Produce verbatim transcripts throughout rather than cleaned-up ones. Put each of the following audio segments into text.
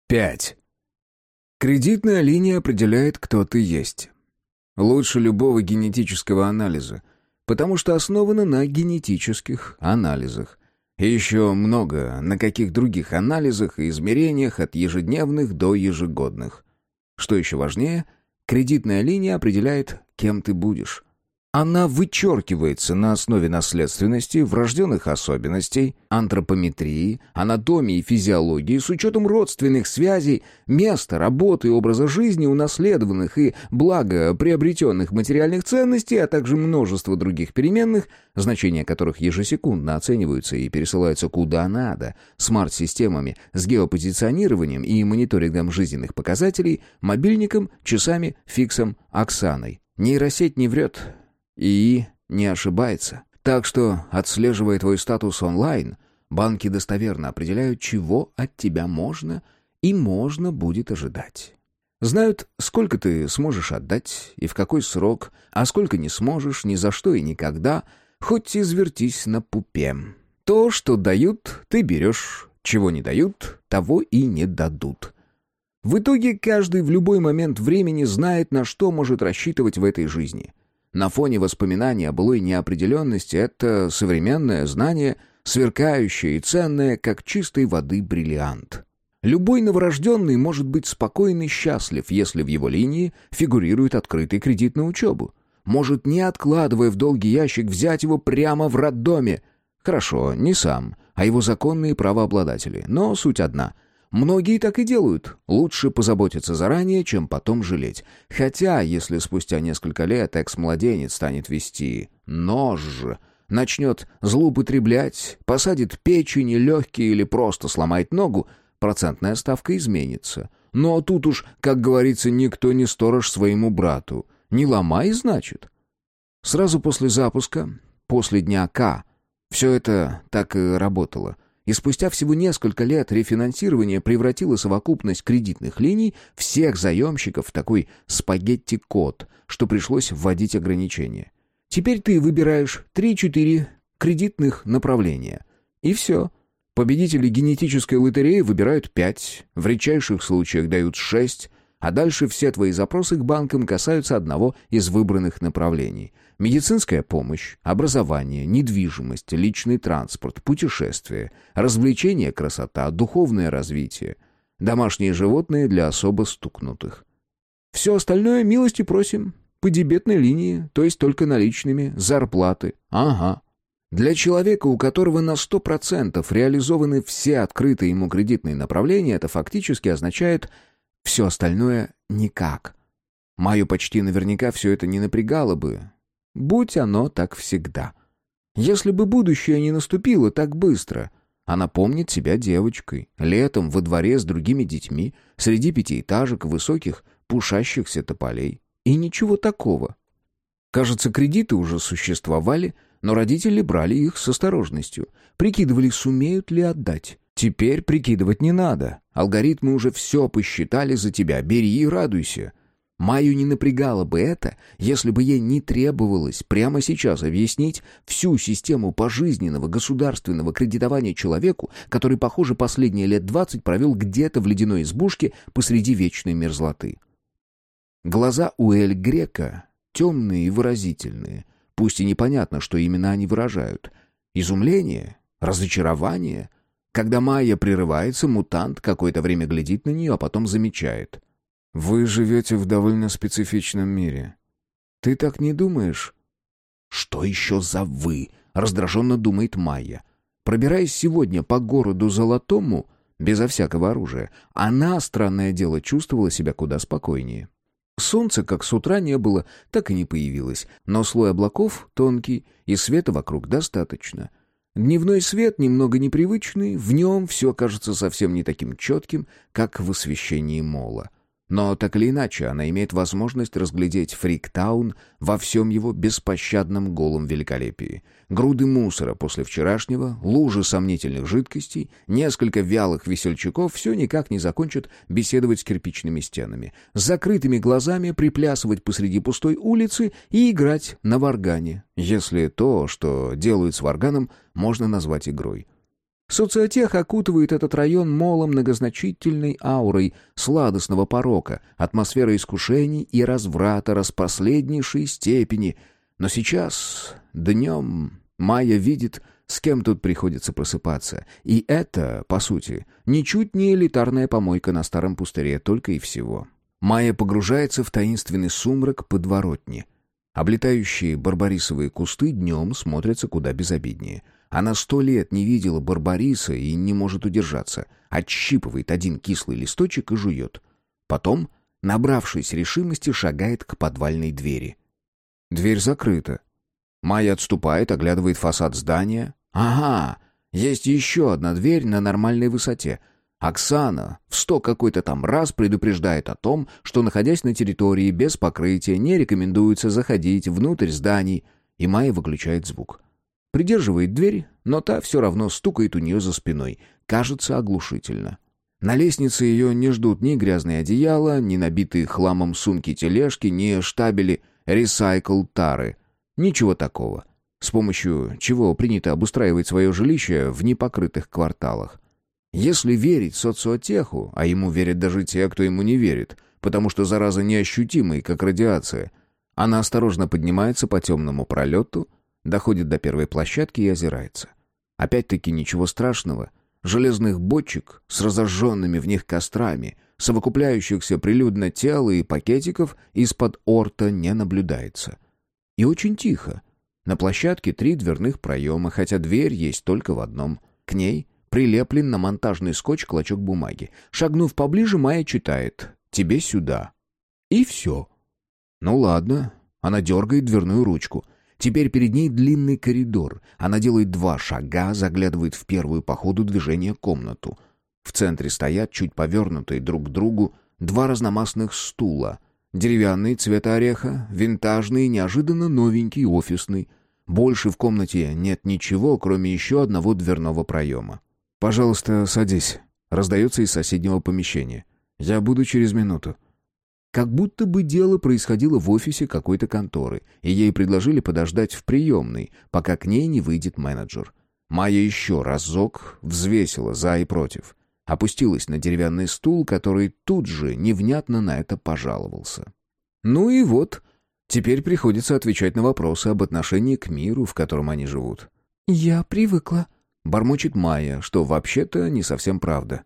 Пять. Кредитная линия определяет, кто ты есть. Лучше любого генетического анализа, потому что основана на генетических анализах. И еще много на каких других анализах и измерениях от ежедневных до ежегодных. Что еще важнее, кредитная линия определяет, кем ты будешь. Она вычеркивается на основе наследственности, врожденных особенностей, антропометрии, анатомии и физиологии с учетом родственных связей, места, работы и образа жизни, унаследованных и благоприобретенных материальных ценностей, а также множество других переменных, значения которых ежесекундно оцениваются и пересылаются куда надо, смарт-системами с геопозиционированием и мониторингом жизненных показателей, мобильником, часами, фиксом, Оксаной. Нейросеть не врет и не ошибается. Так что, отслеживая твой статус онлайн, банки достоверно определяют, чего от тебя можно и можно будет ожидать. Знают, сколько ты сможешь отдать и в какой срок, а сколько не сможешь, ни за что и никогда, хоть извертись на пупе. То, что дают, ты берешь, чего не дают, того и не дадут. В итоге каждый в любой момент времени знает, на что может рассчитывать в этой жизни. На фоне воспоминаний о былой неопределенности это современное знание, сверкающее и ценное, как чистой воды бриллиант. Любой новорожденный может быть спокоен и счастлив, если в его линии фигурирует открытый кредит на учебу. Может, не откладывая в долгий ящик, взять его прямо в роддоме. Хорошо, не сам, а его законные правообладатели. Но суть одна — многие так и делают. Лучше позаботиться заранее, чем потом жалеть. Хотя, если спустя несколько лет экс-младенец станет вести нож, начнет злоупотреблять, посадит печень, легкие или просто сломает ногу, процентная ставка изменится. Но тут уж, как говорится, никто не сторож своему брату. Не ломай, значит. Сразу после запуска, после дня К, все это так и работало. И спустя всего несколько лет рефинансирование превратило совокупность кредитных линий всех заемщиков в такой спагетти-код, что пришлось вводить ограничения. Теперь ты выбираешь три-четыре кредитных направления. И все. Победители генетической лотереи выбирают пять, в редчайших случаях дают шесть, а дальше все твои запросы к банкам касаются одного из выбранных направлений. Медицинская помощь, образование, недвижимость, личный транспорт, путешествия, развлечения, красота, духовное развитие, домашние животные для особо стукнутых. Все остальное милости просим по дебетной линии, то есть только наличными, зарплаты. Ага. Для человека, у которого на сто процентов реализованы все открытые ему кредитные направления, это фактически означает все остальное никак. Майю почти наверняка все это не напрягало бы. Будь оно так всегда. Если бы будущее не наступило так быстро, она помнит себя девочкой, летом во дворе с другими детьми, среди пятиэтажек, высоких, пушащихся тополей. И ничего такого. Кажется, кредиты уже существовали, но родители брали их с осторожностью, прикидывали, сумеют ли отдать. Теперь прикидывать не надо. Алгоритмы уже все посчитали за тебя. Бери и радуйся. Майю не напрягало бы это, если бы ей не требовалось прямо сейчас объяснить всю систему пожизненного государственного кредитования человеку, который, похоже, последние лет двадцать провел где-то в ледяной избушке посреди вечной мерзлоты. Глаза у Эль Греко темные и выразительные. Пусть и непонятно, что именно они выражают. Изумление? Разочарование? Когда Майя прерывается, мутант какое-то время глядит на нее, а потом замечает. «Вы живете в довольно специфичном мире. Ты так не думаешь?» «Что еще за «вы»?» — раздраженно думает Майя. Пробираясь сегодня по городу Золотому, безо всякого оружия, она, странное дело, чувствовала себя куда спокойнее. Солнца как с утра не было, так и не появилось, но слой облаков тонкий, и света вокруг достаточно. Дневной свет немного непривычный, в нем все кажется совсем не таким четким, как в освещении мола. Но так или иначе, она имеет возможность разглядеть Фриктаун во всем его беспощадном голом великолепии. Груды мусора после вчерашнего, лужи сомнительных жидкостей, несколько вялых весельчаков все никак не закончат беседовать с кирпичными стенами, с закрытыми глазами приплясывать посреди пустой улицы и играть на варгане, если то, что делают с варганом, можно назвать игрой. Социотех окутывает этот район молом многозначительной аурой сладостного порока, атмосферой искушений и разврата распоследнейшей степени. Но сейчас, днем, Майя видит, с кем тут приходится просыпаться. И это, по сути, ничуть не элитарная помойка на старом пустыре, только и всего. Майя погружается в таинственный сумрак подворотни. Облетающие барбарисовые кусты днем смотрятся куда безобиднее. Она сто лет не видела барбариса и не может удержаться. Отщипывает один кислый листочек и жует. Потом, набравшись решимости, шагает к подвальной двери. Дверь закрыта. Майя отступает, оглядывает фасад здания. Ага, есть еще одна дверь на нормальной высоте. Оксана в сто какой-то там раз предупреждает о том, что, находясь на территории без покрытия, не рекомендуется заходить внутрь зданий, и Майя выключает звук. Придерживает дверь, но та все равно стукает у нее за спиной. Кажется, оглушительно. На лестнице ее не ждут ни грязные одеяла, ни набитые хламом сумки-тележки, ни штабели ресайкл-тары. Ничего такого. С помощью чего принято обустраивать свое жилище в непокрытых кварталах. Если верить социотеху, а ему верят даже те, кто ему не верит, потому что зараза неощутимая, как радиация, она осторожно поднимается по темному пролету, доходит до первой площадки и озирается. Опять-таки ничего страшного. Железных бочек с разожженными в них кострами, совокупляющихся прилюдно тел и пакетиков из-под орта не наблюдается. И очень тихо. На площадке три дверных проема, хотя дверь есть только в одном. К ней прилеплен на монтажный скотч клочок бумаги. Шагнув поближе, Майя читает «Тебе сюда». И все. Ну ладно. Она дергает дверную ручку. Теперь перед ней длинный коридор. Она делает два шага, заглядывает в первую по ходу движения комнату. В центре стоят, чуть повернутые друг к другу, два разномастных стула. Деревянный, цвета ореха, винтажный, неожиданно новенький, офисный. Больше в комнате нет ничего, кроме еще одного дверного проема. «Пожалуйста, садись», — раздается из соседнего помещения. «Я буду через минуту». Как будто бы дело происходило в офисе какой-то конторы, и ей предложили подождать в приемной, пока к ней не выйдет менеджер. Майя еще разок взвесила за и против. Опустилась на деревянный стул, который тут же невнятно на это пожаловался. Ну и вот, теперь приходится отвечать на вопросы об отношении к миру, в котором они живут. «Я привыкла», — бормочет Майя, что вообще-то не совсем правда.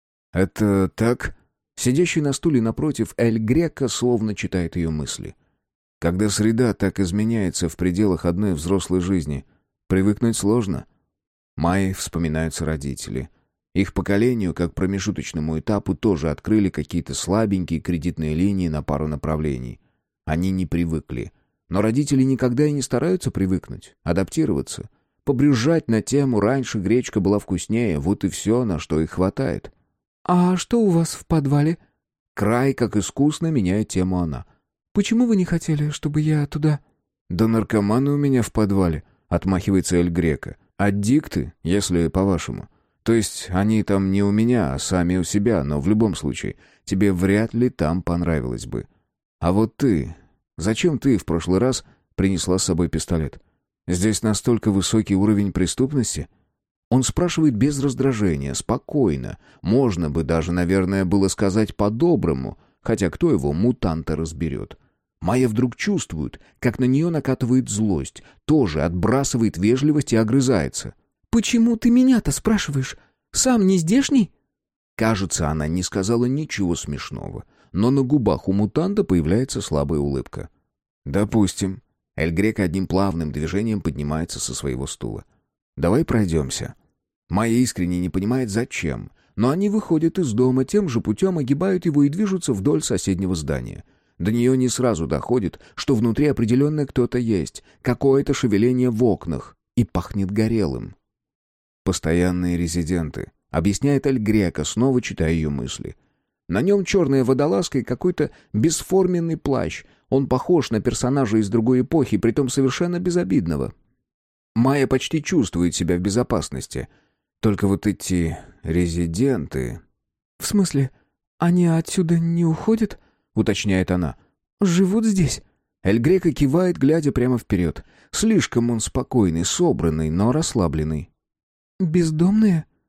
«Это так?» Сидящий на стуле напротив Эль Греко словно читает ее мысли. Когда среда так изменяется в пределах одной взрослой жизни, привыкнуть сложно. Майе вспоминаются родители. Их поколению, как промежуточному этапу, тоже открыли какие-то слабенькие кредитные линии на пару направлений. Они не привыкли. Но родители никогда и не стараются привыкнуть, адаптироваться. Побрюзжать на тему «раньше гречка была вкуснее», вот и все, на что их хватает. «А что у вас в подвале?» Край, как искусно, меняет тему она. «Почему вы не хотели, чтобы я туда...» «Да наркоманы у меня в подвале», — отмахивается Эль Греко. «Аддикты, если по-вашему. То есть они там не у меня, а сами у себя, но в любом случае тебе вряд ли там понравилось бы. А вот ты... Зачем ты в прошлый раз принесла с собой пистолет? Здесь настолько высокий уровень преступности?» Он спрашивает без раздражения, спокойно. Можно бы даже, наверное, было сказать по-доброму, хотя кто его, мутанта, разберет. Майя вдруг чувствует, как на нее накатывает злость, тоже отбрасывает вежливость и огрызается. «Почему ты меня-то спрашиваешь? Сам не здешний?» Кажется, она не сказала ничего смешного, но на губах у мутанта появляется слабая улыбка. «Допустим». Эль Греко одним плавным движением поднимается со своего стула. «Давай пройдемся». Майя искренне не понимает, зачем, но они выходят из дома, тем же путем огибают его и движутся вдоль соседнего здания. До нее не сразу доходит, что внутри определенно кто-то есть, какое-то шевеление в окнах, и пахнет горелым. «Постоянные резиденты», — объясняет Эль Греко, снова читая ее мысли. На нем черная водолазка и какой-то бесформенный плащ. Он похож на персонажа из другой эпохи, притом совершенно безобидного. Майя почти чувствует себя в безопасности. Только вот эти резиденты... «В смысле, они отсюда не уходят?» — уточняет она. «Живут здесь?» Эль Греко кивает, глядя прямо вперед. Слишком он спокойный, собранный, но расслабленный. «Бездомные?»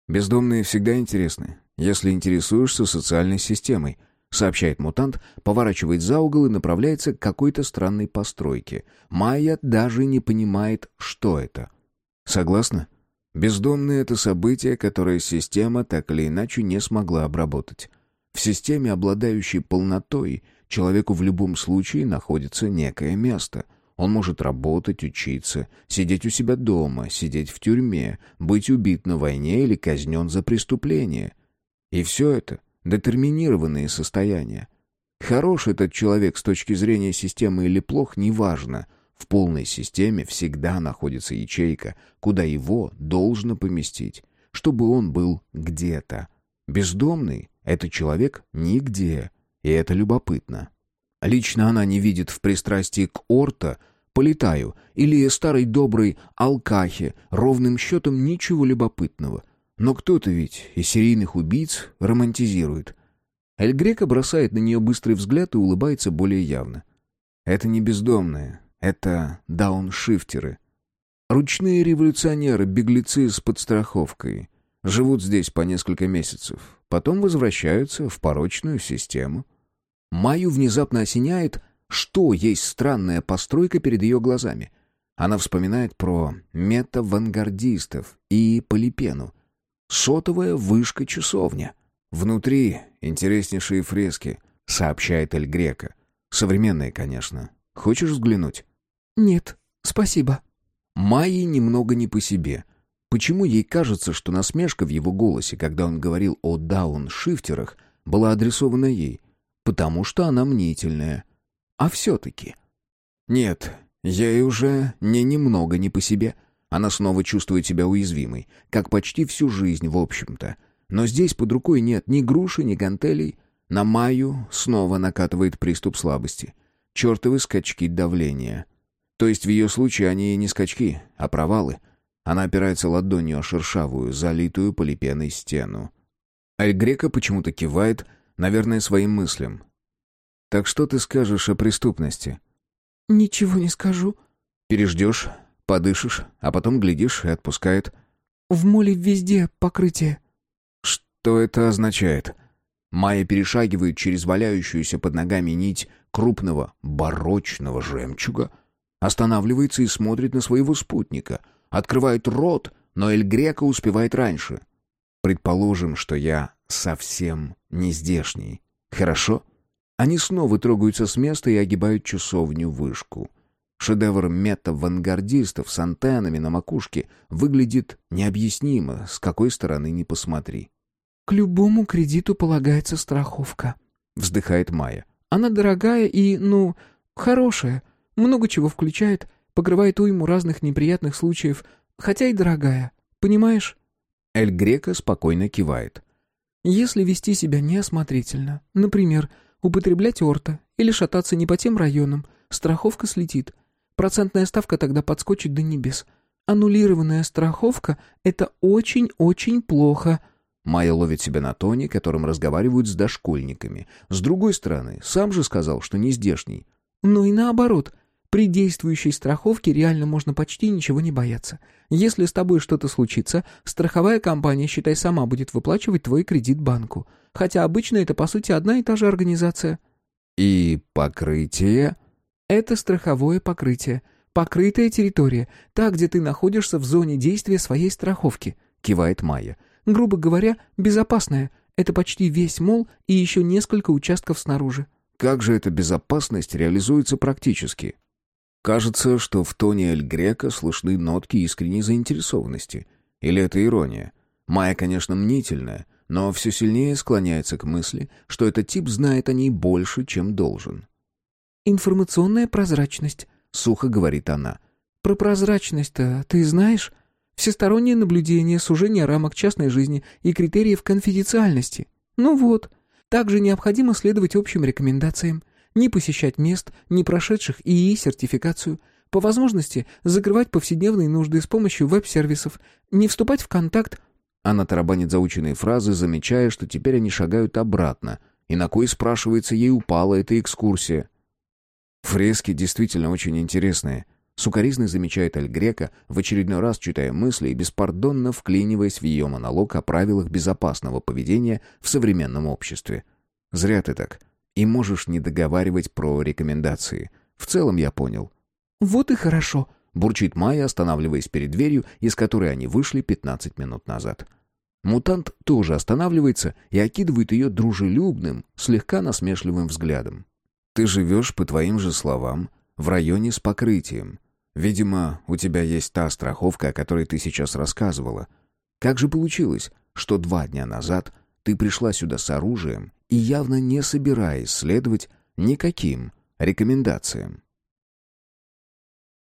«Бездомные всегда интересны, если интересуешься социальной системой», сообщает мутант, поворачивает за угол и направляется к какой-то странной постройке. Майя даже не понимает, что это. Согласна? Бездомные — это событие, которое система так или иначе не смогла обработать. В системе, обладающей полнотой, человеку в любом случае находится некое место. Он может работать, учиться, сидеть у себя дома, сидеть в тюрьме, быть убит на войне или казнен за преступление. И все это — детерминированные состояния. Хорош этот человек с точки зрения системы или плох, неважно. В полной системе всегда находится ячейка, куда его должно поместить, чтобы он был где-то. Бездомный — это человек нигде, и это любопытно. Лично она не видит в пристрастии к Орто, Полетаю или старой доброй Алкахе ровным счетом ничего любопытного. Но кто-то ведь и серийных убийц романтизирует. Эль Греко бросает на нее быстрый взгляд и улыбается более явно. Это не бездомные, это дауншифтеры. Ручные революционеры, беглецы с подстраховкой. Живут здесь по несколько месяцев, потом возвращаются в порочную систему. Майю внезапно осеняет, что есть странная постройка перед ее глазами. Она вспоминает про метавангардистов и Полипену. Сотовая вышка-часовня. Внутри интереснейшие фрески, сообщает Эль Греко. Современные, конечно. Хочешь взглянуть? Нет, спасибо. Майе немного не по себе. Почему ей кажется, что насмешка в его голосе, когда он говорил о дауншифтерах, была адресована ей? Потому что она мнительная. А все-таки... Нет, ей уже не немного не по себе. Она снова чувствует себя уязвимой, как почти всю жизнь, в общем-то. Но здесь под рукой нет ни груши, ни гантелей. На Майю снова накатывает приступ слабости. Чертовы скачки давления. То есть в ее случае они не скачки, а провалы. Она опирается ладонью о шершавую, залитую полипеной стену. Эль Греко почему-то кивает, наверное, своим мыслям. «Так что ты скажешь о преступности?» «Ничего не скажу». «Переждешь, подышишь, а потом глядишь и отпускает». «В моле везде покрытие». «Что это означает?» Майя перешагивает через валяющуюся под ногами нить крупного барочного жемчуга, останавливается и смотрит на своего спутника, открывает рот, но Эль Греко успевает раньше. «Предположим, что я совсем не здешний. Хорошо?» Они снова трогаются с места и огибают часовню-вышку. Шедевр метавангардистов с антеннами на макушке выглядит необъяснимо, с какой стороны ни посмотри. «К любому кредиту полагается страховка», — вздыхает Майя. «Она дорогая и, ну, хорошая, много чего включает, покрывает уйму разных неприятных случаев, хотя и дорогая, понимаешь?» Эль Греко спокойно кивает. «Если вести себя неосмотрительно, например, употреблять орто или шататься не по тем районам, страховка слетит. Процентная ставка тогда подскочит до небес. Аннулированная страховка — это очень-очень плохо». Майя ловит себя на тоне, которым разговаривают с дошкольниками. С другой стороны, сам же сказал, что не здешний. «Ну и наоборот. При действующей страховке реально можно почти ничего не бояться. Если с тобой что-то случится, страховая компания, считай, сама будет выплачивать твой кредит банку. Хотя обычно это, по сути, одна и та же организация». «И покрытие?» «Это страховое покрытие. Покрытая территория. Та, где ты находишься в зоне действия своей страховки», — кивает Майя. «Грубо говоря, безопасная. Это почти весь мол и еще несколько участков снаружи». Как же эта безопасность реализуется практически? Кажется, что в тоне Эль Греко слышны нотки искренней заинтересованности. Или это ирония? Майя, конечно, мнительная, но все сильнее склоняется к мысли, что этот тип знает о ней больше, чем должен. «Информационная прозрачность», — сухо говорит она. «Про прозрачность-то ты знаешь? Всестороннее наблюдение, сужение рамок частной жизни и критериев конфиденциальности. Ну вот, также необходимо следовать общим рекомендациям. Не посещать мест, не прошедших ИИ-сертификацию. По возможности закрывать повседневные нужды с помощью веб-сервисов. Не вступать в контакт». Она тарабанит заученные фразы, замечая, что теперь они шагают обратно. И на кой, спрашивается, ей упала эта экскурсия? «Фрески действительно очень интересные», — Сукаризный замечает Эль Греко, в очередной раз читая мысли и беспардонно вклиниваясь в ее монолог о правилах безопасного поведения в современном обществе. «Зря ты так. И можешь не договаривать про рекомендации. В целом я понял». «Вот и хорошо», — бурчит Майя, останавливаясь перед дверью, из которой они вышли пятнадцать минут назад. Мутант тоже останавливается и окидывает ее дружелюбным, слегка насмешливым взглядом. «Ты живешь, по твоим же словам, в районе с покрытием. Видимо, у тебя есть та страховка, о которой ты сейчас рассказывала. Как же получилось, что два дня назад ты пришла сюда с оружием и явно не собираясь следовать никаким рекомендациям?»